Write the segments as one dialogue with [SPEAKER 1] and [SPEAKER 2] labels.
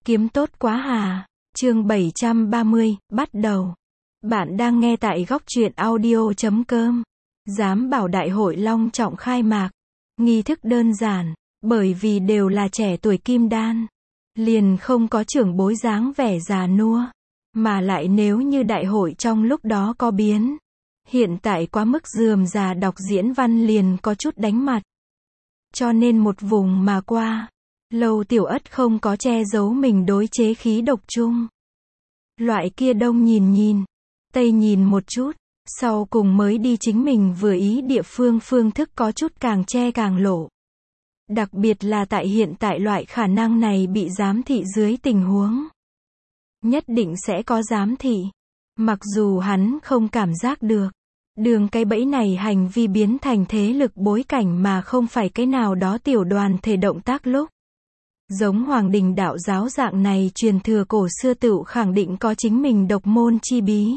[SPEAKER 1] Kiếm tốt quá hà. Chương 730, bắt đầu. Bạn đang nghe tại góc truyện audio.com. Giám bảo đại hội long trọng khai mạc. Nghi thức đơn giản, bởi vì đều là trẻ tuổi kim đan. Liền không có trưởng bối dáng vẻ già nua. Mà lại nếu như đại hội trong lúc đó có biến. Hiện tại quá mức rườm rà đọc diễn văn liền có chút đánh mặt. Cho nên một vùng mà qua. Lâu Tiểu Ất không có che giấu mình đối chế khí độc chung. Loại kia đông nhìn, tây nhìn một chút, sau cùng mới đi chính mình vừa ý địa phương phương thức có chút càng che càng lộ. Đặc biệt là tại hiện tại loại khả năng này bị giám thị dưới tình huống. Nhất định sẽ có giám thị. Mặc dù hắn không cảm giác được. Đường cái bẫy này hành vi biến thành thế lực bối cảnh mà không phải cái nào đó tiểu đoàn thể động tác lúc. Giống Hoàng Đình đạo giáo dạng này truyền thừa cổ xưa tựu khẳng định có chính mình độc môn chi bí.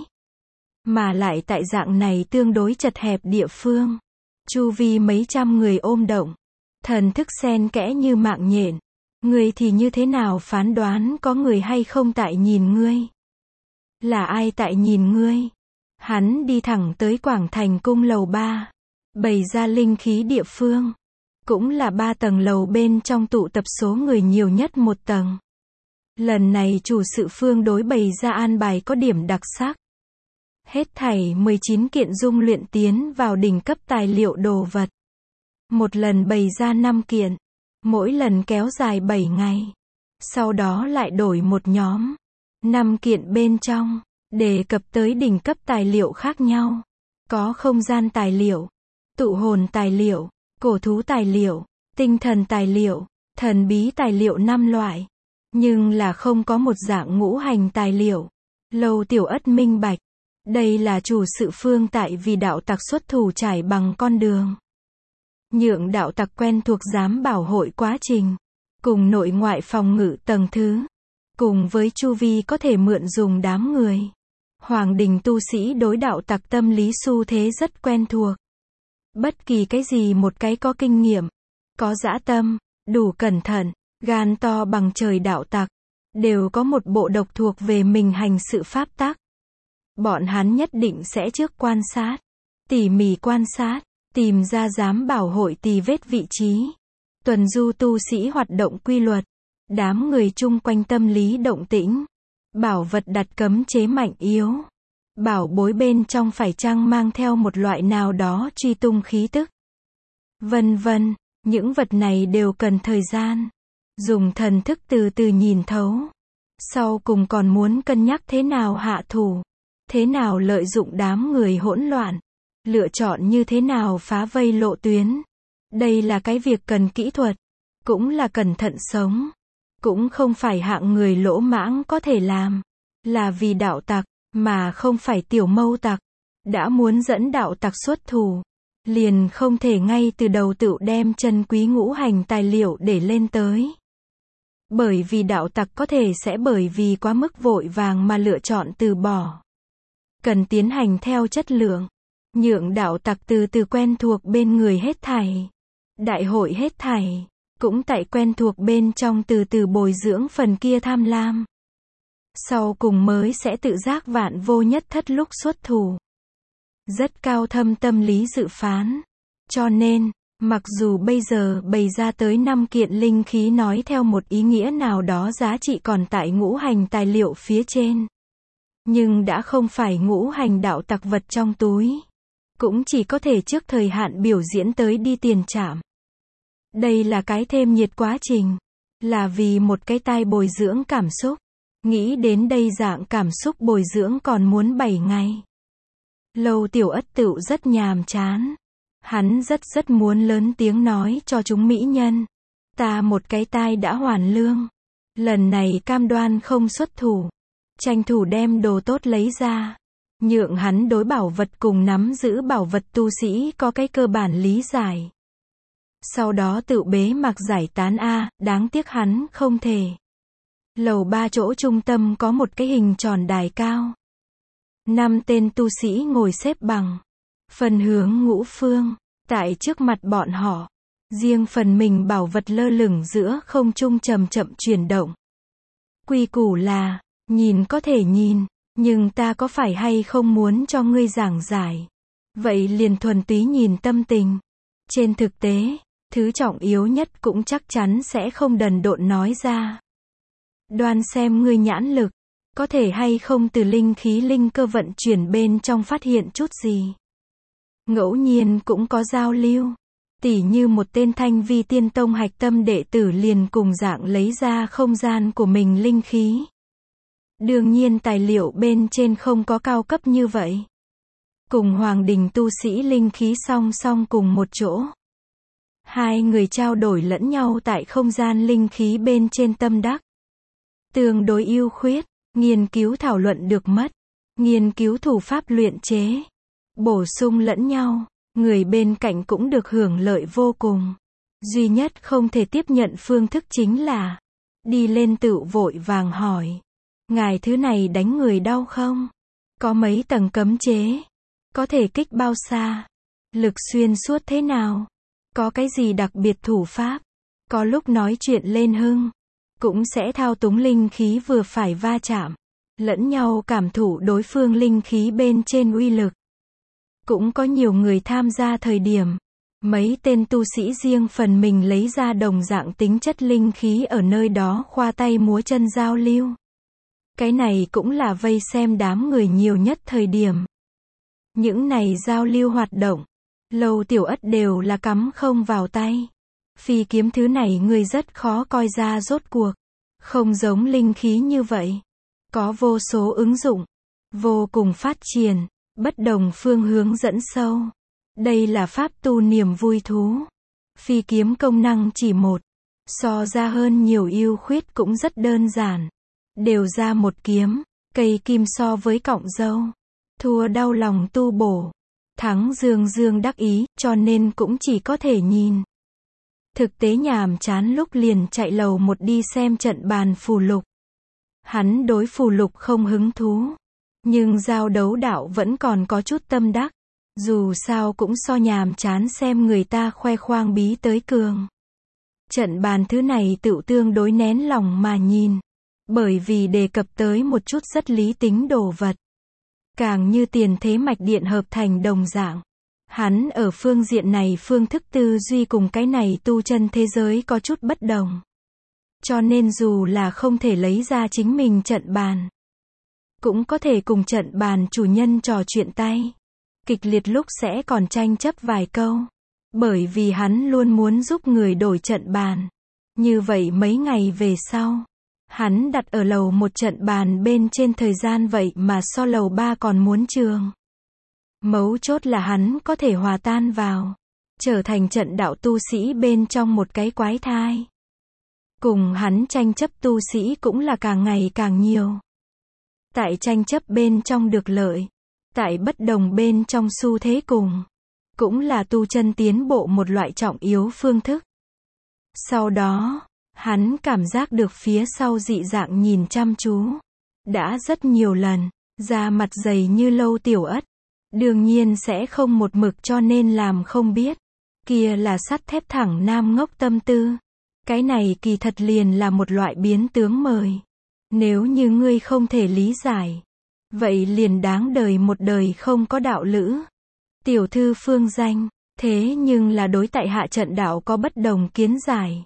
[SPEAKER 1] Mà lại tại dạng này tương đối chật hẹp địa phương. Chu vi mấy trăm người ôm động. Thần thức xen kẽ như mạng nhện. Ngươi thì như thế nào phán đoán có người hay không tại nhìn ngươi? Là ai tại nhìn ngươi? Hắn đi thẳng tới Quảng Thành cung lầu 3. Bày ra linh khí địa phương. Cũng là 3 tầng lầu bên trong tụ tập số người nhiều nhất một tầng. Lần này chủ sự phương đối bày ra an bài có điểm đặc sắc. Hết thảy 19 kiện dung luyện tiến vào đỉnh cấp tài liệu đồ vật. Một lần bày ra 5 kiện. Mỗi lần kéo dài 7 ngày. Sau đó lại đổi một nhóm. 5 kiện bên trong. Đề cập tới đỉnh cấp tài liệu khác nhau. Có không gian tài liệu. Tụ hồn tài liệu. Cổ thú tài liệu, tinh thần tài liệu, thần bí tài liệu 5 loại. Nhưng là không có một dạng ngũ hành tài liệu. Lâu Tiểu Ất minh bạch. Đây là chủ sự phương tại vì đạo tặc xuất thủ trải bằng con đường. Nhượng đạo tặc quen thuộc giám bảo hội quá trình. Cùng nội ngoại phòng ngự tầng thứ. Cùng với chu vi có thể mượn dùng đám người. Hoàng đình tu sĩ đối đạo tặc tâm lý xu thế rất quen thuộc. Bất kỳ cái gì một cái có kinh nghiệm, có dã tâm, đủ cẩn thận, gan to bằng trời đạo tặc, đều có một bộ độc thuộc về mình hành sự pháp tắc. Bọn hắn nhất định sẽ trước quan sát, tỉ mỉ quan sát, tìm ra giám bảo hội tì vết vị trí, tuần du tu sĩ hoạt động quy luật, đám người chung quanh tâm lý động tĩnh, bảo vật đặt cấm chế mạnh yếu. Bảo bối bên trong phải chăng mang theo một loại nào đó truy tung khí tức. Vân vân, những vật này đều cần thời gian. Dùng thần thức từ từ nhìn thấu. Sau cùng còn muốn cân nhắc thế nào hạ thủ. Thế nào lợi dụng đám người hỗn loạn. Lựa chọn như thế nào phá vây lộ tuyến. Đây là cái việc cần kỹ thuật. Cũng là cẩn thận sống. Cũng không phải hạng người lỗ mãng có thể làm. Là vì đạo tặc. Mà không phải tiểu mâu tặc. Đã muốn dẫn đạo tặc xuất thủ. Liền không thể ngay từ đầu tự đem chân quý ngũ hành tài liệu để lên tới. Bởi vì đạo tặc có thể sẽ bởi vì quá mức vội vàng mà lựa chọn từ bỏ. Cần tiến hành theo chất lượng. Nhượng đạo tặc từ từ quen thuộc bên người hết thảy. Đại hội hết thảy. Cũng tại quen thuộc bên trong từ từ bồi dưỡng phần kia tham lam. Sau cùng mới sẽ tự giác vạn vô nhất thất lúc xuất thủ. Rất cao thâm tâm lý dự phán. Cho nên, mặc dù bây giờ bày ra tới 5 kiện linh khí nói theo một ý nghĩa nào đó giá trị còn tại ngũ hành tài liệu phía trên. Nhưng đã không phải ngũ hành đạo tặc vật trong túi. Cũng chỉ có thể trước thời hạn biểu diễn tới đi tiền trạm. Đây là cái thêm nhiệt quá trình. Là vì một cái tai bồi dưỡng cảm xúc. Nghĩ đến đây dạng cảm xúc bồi dưỡng còn muốn 7 ngày. Lâu Tiểu Ất tựu rất nhàm chán. Hắn rất muốn lớn tiếng nói cho chúng mỹ nhân. Ta một cái tai đã hoàn lương. Lần này cam đoan không xuất thủ. Tranh thủ đem đồ tốt lấy ra. Nhượng hắn đối bảo vật cùng nắm giữ bảo vật tu sĩ có cái cơ bản lý giải. Sau đó tự bế mặc giải tán đáng tiếc hắn không thể. Lầu 3 chỗ trung tâm có một cái hình tròn đài cao. 5 tên tu sĩ ngồi xếp bằng. Phần hướng ngũ phương. Tại trước mặt bọn họ. Riêng phần mình bảo vật lơ lửng giữa không trung chậm chậm chuyển động. Quy củ là, nhìn có thể nhìn, nhưng ta có phải hay không muốn cho ngươi giảng giải. Vậy liền thuần túy nhìn tâm tình. Trên thực tế, thứ trọng yếu nhất cũng chắc chắn sẽ không đần độn nói ra. Đoan xem ngươi nhãn lực, có thể hay không từ linh khí linh cơ vận chuyển bên trong phát hiện chút gì. Ngẫu nhiên cũng có giao lưu. Tỉ như một tên Thanh Vi Tiên Tông hạch tâm đệ tử liền cùng dạng lấy ra không gian của mình linh khí. Đương nhiên tài liệu bên trên không có cao cấp như vậy. Cùng Hoàng Đình tu sĩ linh khí song song cùng một chỗ. Hai người trao đổi lẫn nhau tại không gian linh khí bên trên tâm đắc. Tương đối ưu khuyết, nghiên cứu thảo luận được mất, nghiên cứu thủ pháp luyện chế, bổ sung lẫn nhau, người bên cạnh cũng được hưởng lợi vô cùng. Duy nhất không thể tiếp nhận phương thức chính là đi lên tựu vội vàng hỏi, ngài thứ này đánh người đau không? Có mấy tầng cấm chế? Có thể kích bao xa? Lực xuyên suốt thế nào? Có cái gì đặc biệt thủ pháp? Có lúc nói chuyện lên hưng, cũng sẽ thao túng linh khí vừa phải va chạm, lẫn nhau cảm thụ đối phương linh khí bên trên uy lực. Cũng có nhiều người tham gia thời điểm, mấy tên tu sĩ riêng phần mình lấy ra đồng dạng tính chất linh khí ở nơi đó khoa tay múa chân giao lưu. Cái này cũng là vây xem đám người nhiều nhất thời điểm. Những này giao lưu hoạt động, Lâu Tiểu Ất đều là cắm không vào tay. Phi kiếm thứ này người rất khó coi ra rốt cuộc. Không giống linh khí như vậy. Có vô số ứng dụng, vô cùng phát triển, bất đồng phương hướng dẫn sâu. Đây là pháp tu niềm vui thú. Phi kiếm công năng chỉ một, so ra hơn nhiều ưu khuyết cũng rất đơn giản. Đều ra một kiếm, cây kim so với cọng dâu. Thua đau lòng tu bổ. Thắng dương dương đắc ý, cho nên cũng chỉ có thể nhìn. Thực tế nhàm chán lúc liền chạy lầu một đi xem trận bàn phù lục. Hắn đối phù lục không hứng thú. Nhưng giao đấu đạo vẫn còn có chút tâm đắc. Dù sao cũng so nhàm chán xem người ta khoe khoang bí tới cường. Trận bàn thứ này tựu tương đối nén lòng mà nhìn. Bởi vì đề cập tới một chút rất lý tính đồ vật. Càng như tiền thế mạch điện hợp thành đồng dạng. Hắn ở phương diện này phương thức tư duy cùng cái này tu chân thế giới có chút bất đồng. Cho nên dù là không thể lấy ra chính mình trận bàn, cũng có thể cùng trận bàn chủ nhân trò chuyện tay. Kịch liệt lúc sẽ còn tranh chấp vài câu. Bởi vì hắn luôn muốn giúp người đổi trận bàn. Như vậy mấy ngày về sau, hắn đặt ở lầu một trận bàn bên trên thời gian vậy mà so lầu 3 còn muốn trường. Mấu chốt là hắn có thể hòa tan vào, trở thành trận đạo tu sĩ bên trong một cái quái thai. Cùng hắn tranh chấp tu sĩ cũng là càng ngày càng nhiều. Tại tranh chấp bên trong được lợi, tại bất đồng bên trong xu thế cùng, cũng là tu chân tiến bộ một loại trọng yếu phương thức. Sau đó, hắn cảm giác được phía sau dị dạng nhìn chăm chú. Đã rất nhiều lần, da mặt dày như Lâu Tiểu Ất. Đương nhiên sẽ không một mực cho nên làm không biết. Kia là sắt thép thẳng nam ngốc tâm tư. Cái này kỳ thật liền là một loại biến tướng mời. Nếu như ngươi không thể lý giải, vậy liền đáng đời một đời không có đạo lữ. Tiểu thư phương danh, thế nhưng là đối tại hạ trận đạo có bất đồng kiến giải.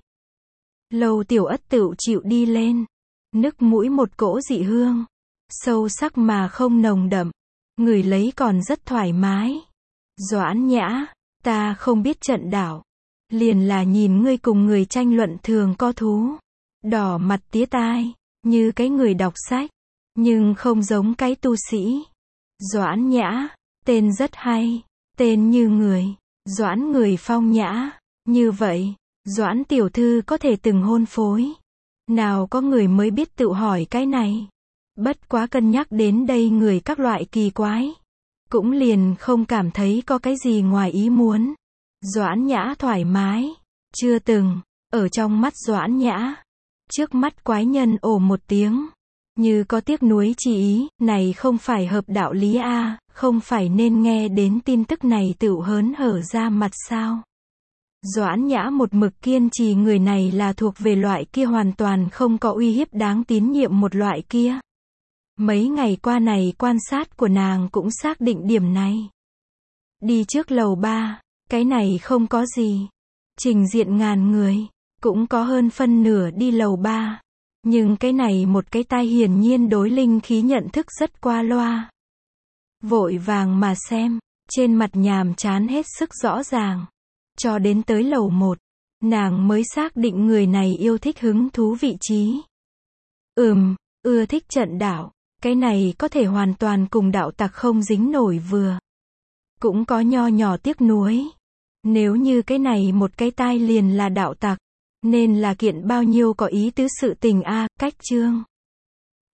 [SPEAKER 1] Lâu Tiểu Ất tựu chịu đi lên. Nức mũi một cỗ dị hương. Sâu sắc mà không nồng đậm. Người lấy còn rất thoải mái. Doãn Nhã, ta không biết trận đạo. Liền là nhìn ngươi cùng người tranh luận thường có thú. Đỏ mặt tía tai, như cái người đọc sách. Nhưng không giống cái tu sĩ. Doãn Nhã, tên rất hay. Tên như người. Doãn người phong nhã. Như vậy, Doãn tiểu thư có thể từng hôn phối. Nào có người mới biết tự hỏi cái này. Bất quá cân nhắc đến đây người các loại kỳ quái. Cũng liền không cảm thấy có cái gì ngoài ý muốn. Doãn Nhã thoải mái. Chưa từng, ở trong mắt Doãn Nhã. Trước mắt quái nhân ồ một tiếng. Như có tiếc nuối chi ý, này không phải hợp đạo lý a, không phải nên nghe đến tin tức này tựu hớn hở ra mặt sao. Doãn Nhã một mực kiên trì người này là thuộc về loại kia hoàn toàn không có uy hiếp đáng tín nhiệm một loại kia. Mấy ngày qua này quan sát của nàng cũng xác định điểm này. Đi trước lầu 3, cái này không có gì. Trình diện ngàn người, cũng có hơn phân nửa đi lầu 3. Nhưng cái này một cái tai hiển nhiên đối linh khí nhận thức rất qua loa. Vội vàng mà xem, trên mặt nhàm chán hết sức rõ ràng. Cho đến tới lầu 1, nàng mới xác định người này yêu thích hứng thú vị trí. Ưa thích trận đạo, cái này có thể hoàn toàn cùng đạo tặc không dính nổi vừa. Cũng có nho nhỏ tiếc nuối. Nếu như cái này một cái tai liền là đạo tặc, nên là kiện bao nhiêu có ý tứ sự tình a, cách chương.